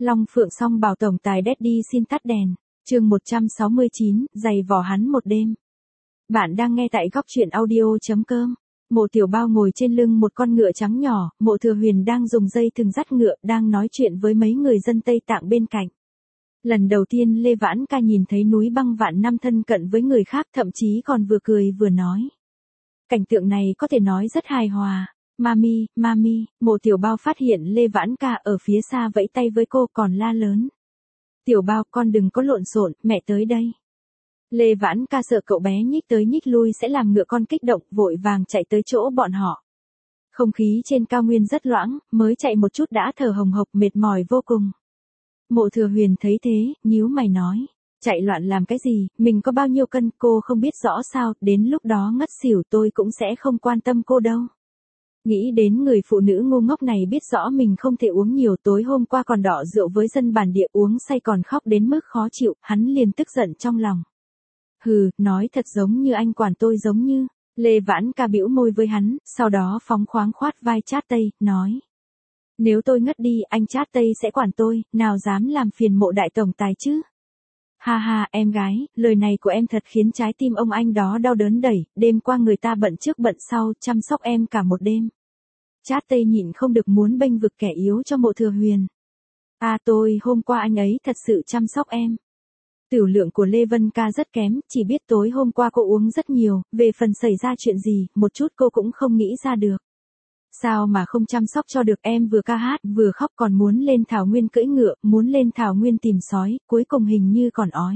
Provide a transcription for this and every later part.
Long Phượng Song bảo tổng tài Daddy xin tắt đèn. Chương 169, giày vò hắn một đêm. Bạn đang nghe tại góc truyện audio.com. Mộ Tiểu Bao ngồi trên lưng một con ngựa trắng nhỏ, Mộ Thừa Huyền đang dùng dây thừng dắt ngựa, đang nói chuyện với mấy người dân Tây Tạng bên cạnh. Lần đầu tiên Lê Vãn Ca nhìn thấy núi băng vạn năm thân cận với người khác, thậm chí còn vừa cười vừa nói. Cảnh tượng này có thể nói rất hài hòa. Mami, mami, Mộ Tiểu Bao phát hiện Lê Vãn Ca ở phía xa vẫy tay với cô còn la lớn. Tiểu Bao, con đừng có lộn xộn, mẹ tới đây. Lê Vãn Ca sợ cậu bé nhích tới nhích lui sẽ làm ngựa con kích động, vội vàng chạy tới chỗ bọn họ. Không khí trên cao nguyên rất loãng, mới chạy một chút đã thở hồng hộc mệt mỏi vô cùng. Mộ Thừa Huyền thấy thế, nhíu mày nói. Chạy loạn làm cái gì, mình có bao nhiêu cân cô không biết rõ sao, đến lúc đó ngất xỉu tôi cũng sẽ không quan tâm cô đâu. Nghĩ đến người phụ nữ ngu ngốc này biết rõ mình không thể uống nhiều, tối hôm qua còn đọ rượu với dân bản địa uống say còn khóc đến mức khó chịu, hắn liền tức giận trong lòng. Hừ, nói thật giống như anh quản tôi giống như. Lê Vãn Ca bĩu môi với hắn, sau đó phóng khoáng khoát vai Chát Tây, nói. Nếu tôi ngất đi, anh Chát Tây sẽ quản tôi, nào dám làm phiền Mộ đại tổng tài chứ. Ha ha, em gái, lời này của em thật khiến trái tim ông anh đó đau đớn đẩy, đêm qua người ta bận trước bận sau, chăm sóc em cả một đêm. Chát Tây nhịn không được muốn bênh vực kẻ yếu cho Mộ Thừa Huyền. Tôi, hôm qua anh ấy thật sự chăm sóc em. Tửu lượng của Lê Vân Ca rất kém, chỉ biết tối hôm qua cô uống rất nhiều, về phần xảy ra chuyện gì, một chút cô cũng không nghĩ ra được. Sao mà không chăm sóc cho được, em vừa ca hát, vừa khóc còn muốn lên thảo nguyên cưỡi ngựa, muốn lên thảo nguyên tìm sói, cuối cùng hình như còn ói.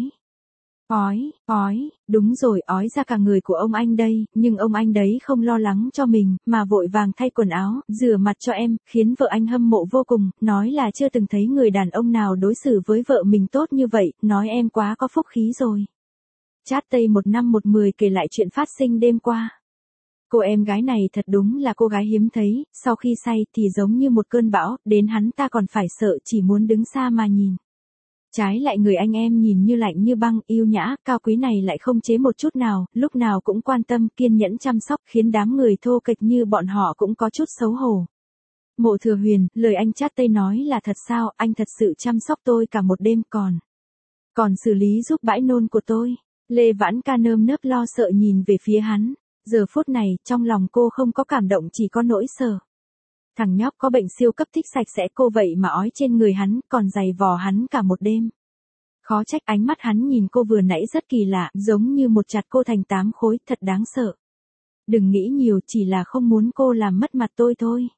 Ói, đúng rồi, ói ra cả người của ông anh đây, nhưng ông anh đấy không lo lắng cho mình, mà vội vàng thay quần áo, rửa mặt cho em, khiến vợ anh hâm mộ vô cùng, nói là chưa từng thấy người đàn ông nào đối xử với vợ mình tốt như vậy, nói em quá có phúc khí rồi. Chát Tây 1/10 kể lại chuyện phát sinh đêm qua. Cô em gái này thật đúng là cô gái hiếm thấy, sau khi say thì giống như một cơn bão, đến hắn ta còn phải sợ, chỉ muốn đứng xa mà nhìn. Trái lại người anh em nhìn như lạnh như băng, yêu nhã, cao quý này lại không chế một chút nào, lúc nào cũng quan tâm, kiên nhẫn chăm sóc, khiến đám người thô kệch như bọn họ cũng có chút xấu hổ. Mộ Thừa Huyền, lời anh Chát Tây nói là thật sao, anh thật sự chăm sóc tôi cả một đêm còn xử lý giúp bãi nôn của tôi. Lê Vãn Ca nơm nớp lo sợ nhìn về phía hắn. Giờ phút này, trong lòng cô không có cảm động, chỉ có nỗi sợ. Thằng nhóc có bệnh siêu cấp thích sạch sẽ, cô vậy mà ói trên người hắn, còn giày vò hắn cả một đêm. Khó trách ánh mắt hắn nhìn cô vừa nãy rất kỳ lạ, giống như một chặt cô thành 8 khối, thật đáng sợ. Đừng nghĩ nhiều, chỉ là không muốn cô làm mất mặt tôi thôi.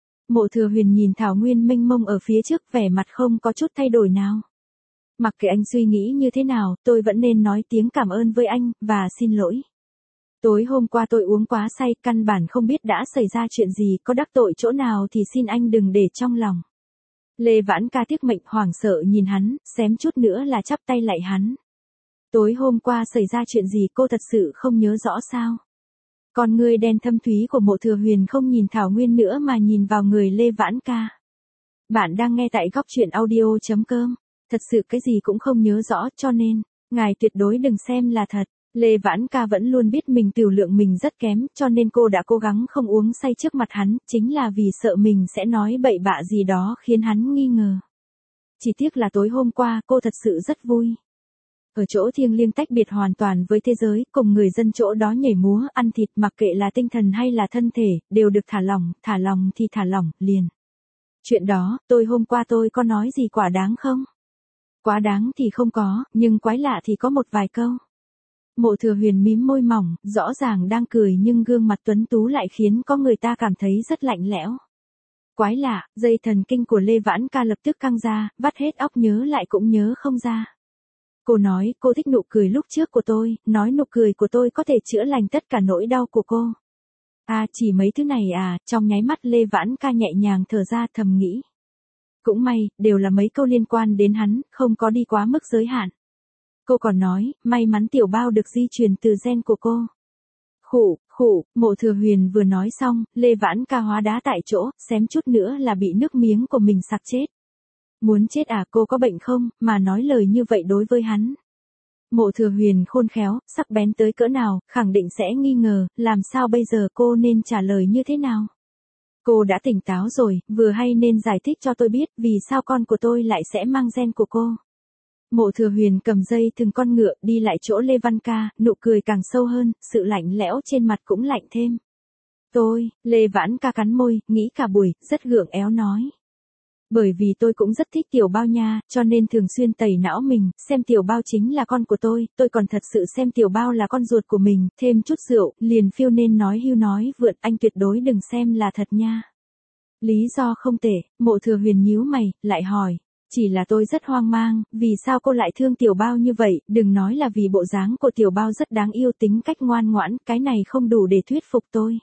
Mộ Thừa Huyền nhìn thảo nguyên mênh mông ở phía trước, vẻ mặt không có chút thay đổi nào. Mặc kệ anh suy nghĩ như thế nào, tôi vẫn nên nói tiếng cảm ơn với anh, và xin lỗi. Tối hôm qua tôi uống quá say, căn bản không biết đã xảy ra chuyện gì, có đắc tội chỗ nào thì xin anh đừng để trong lòng. Lê Vãn Ca tiếc mệnh hoảng sợ nhìn hắn, xém chút nữa là chắp tay lạy hắn. Tối hôm qua xảy ra chuyện gì cô thật sự không nhớ rõ sao? Con người đen thâm thúy của Mộ Thừa Huyền không nhìn thảo nguyên nữa mà nhìn vào người Lê Vãn Ca. Bạn đang nghe tại góc truyện audio.com. Thật sự cái gì cũng không nhớ rõ, cho nên, ngài tuyệt đối đừng xem là thật. Lê Vãn Ca vẫn luôn biết mình tiểu lượng mình rất kém, cho nên cô đã cố gắng không uống say trước mặt hắn, chính là vì sợ mình sẽ nói bậy bạ gì đó khiến hắn nghi ngờ. Chỉ tiếc là tối hôm qua cô thật sự rất vui. Ở chỗ thiêng liêng tách biệt hoàn toàn với thế giới, cùng người dân chỗ đó nhảy múa, ăn thịt, mặc kệ là tinh thần hay là thân thể, đều được thả lỏng thì thả lỏng, liền. Chuyện đó, hôm qua tôi có nói gì quá đáng không? Quá đáng thì không có, nhưng quái lạ thì có một vài câu. Mộ Thừa Huyền mím môi mỏng, rõ ràng đang cười nhưng gương mặt tuấn tú lại khiến có người ta cảm thấy rất lạnh lẽo. Quái lạ, dây thần kinh của Lê Vãn Ca lập tức căng ra, vắt hết óc nhớ lại cũng nhớ không ra. Cô nói, cô thích nụ cười lúc trước của tôi, nói nụ cười của tôi có thể chữa lành tất cả nỗi đau của cô. Chỉ mấy thứ này trong nháy mắt Lê Vãn Ca nhẹ nhàng thở ra thầm nghĩ. Cũng may, đều là mấy câu liên quan đến hắn, không có đi quá mức giới hạn. Cô còn nói, may mắn Tiểu Bao được di truyền từ gen của cô. Khụ, Mộ Thừa Huyền vừa nói xong, Lê Vãn Ca hóa đá tại chỗ, xém chút nữa là bị nước miếng của mình sặc chết. Muốn chết cô có bệnh không, mà nói lời như vậy đối với hắn. Mộ Thừa Huyền khôn khéo, sắc bén tới cỡ nào, khẳng định sẽ nghi ngờ, làm sao bây giờ cô nên trả lời như thế nào. Cô đã tỉnh táo rồi, vừa hay nên giải thích cho tôi biết vì sao con của tôi lại sẽ mang gen của cô. Mộ Thừa Huyền cầm dây thừng con ngựa đi lại chỗ Lê Văn Ca, nụ cười càng sâu hơn, sự lạnh lẽo trên mặt cũng lạnh thêm. Lê Vãn Ca cắn môi, nghĩ cả buổi, rất gượng éo nói. Bởi vì tôi cũng rất thích Tiểu Bao nha, cho nên thường xuyên tẩy não mình, xem Tiểu Bao chính là con của tôi còn thật sự xem Tiểu Bao là con ruột của mình, thêm chút rượu, liền phiêu nên nói hưu nói vượn, anh tuyệt đối đừng xem là thật nha. Lý do không tệ, Mộ Thừa Huyền nhíu mày, lại hỏi. Chỉ là tôi rất hoang mang, vì sao cô lại thương Tiểu Bao như vậy, đừng nói là vì bộ dáng của Tiểu Bao rất đáng yêu, tính cách ngoan ngoãn, cái này không đủ để thuyết phục tôi.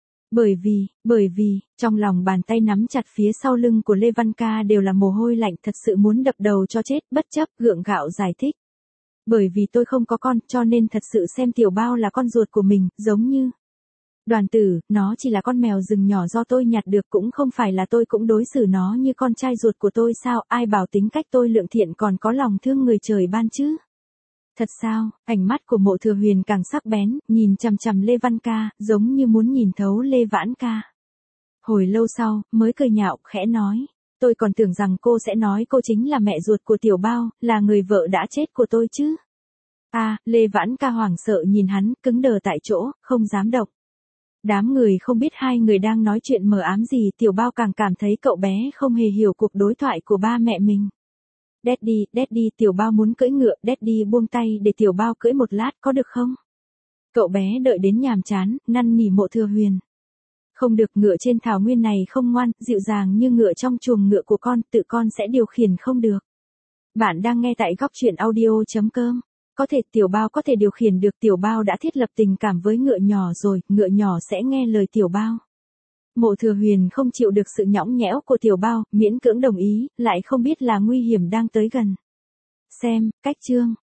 Bởi vì, trong lòng bàn tay nắm chặt phía sau lưng của Lê Văn Ca đều là mồ hôi lạnh, thật sự muốn đập đầu cho chết, bất chấp, gượng gạo giải thích. Bởi vì tôi không có con, cho nên thật sự xem Tiểu Bao là con ruột của mình, giống như. Đoàn tử, nó chỉ là con mèo rừng nhỏ do tôi nhặt được, cũng không phải là tôi cũng đối xử nó như con trai ruột của tôi sao, ai bảo tính cách tôi lượng thiện còn có lòng thương người trời ban chứ. Thật sao, ánh mắt của Mộ Thừa Huyền càng sắc bén, nhìn chằm chằm Lê Văn Ca, giống như muốn nhìn thấu Lê Vãn Ca. Hồi lâu sau, mới cười nhạo, khẽ nói. Tôi còn tưởng rằng cô sẽ nói cô chính là mẹ ruột của Tiểu Bao, là người vợ đã chết của tôi chứ. Lê Vãn Ca hoảng sợ nhìn hắn, cứng đờ tại chỗ, không dám động. Đám người không biết hai người đang nói chuyện mờ ám gì, Tiểu Bao càng cảm thấy cậu bé không hề hiểu cuộc đối thoại của ba mẹ mình. Daddy, Tiểu Bao muốn cưỡi ngựa, Daddy buông tay để Tiểu Bao cưỡi một lát có được không? Cậu bé đợi đến nhàm chán, năn nỉ Mộ Thừa Huyền. Không được, ngựa trên thảo nguyên này không ngoan, dịu dàng như ngựa trong chuồng ngựa của con, tự con sẽ điều khiển không được. Bạn đang nghe tại góc truyện audio.com. Có thể Tiểu Bao có thể điều khiển được, Tiểu Bao đã thiết lập tình cảm với ngựa nhỏ rồi, ngựa nhỏ sẽ nghe lời Tiểu Bao. Mộ Thừa Huyền không chịu được sự nhõng nhẽo của Tiểu Bao, miễn cưỡng đồng ý, lại không biết là nguy hiểm đang tới gần. Xem, cách chương.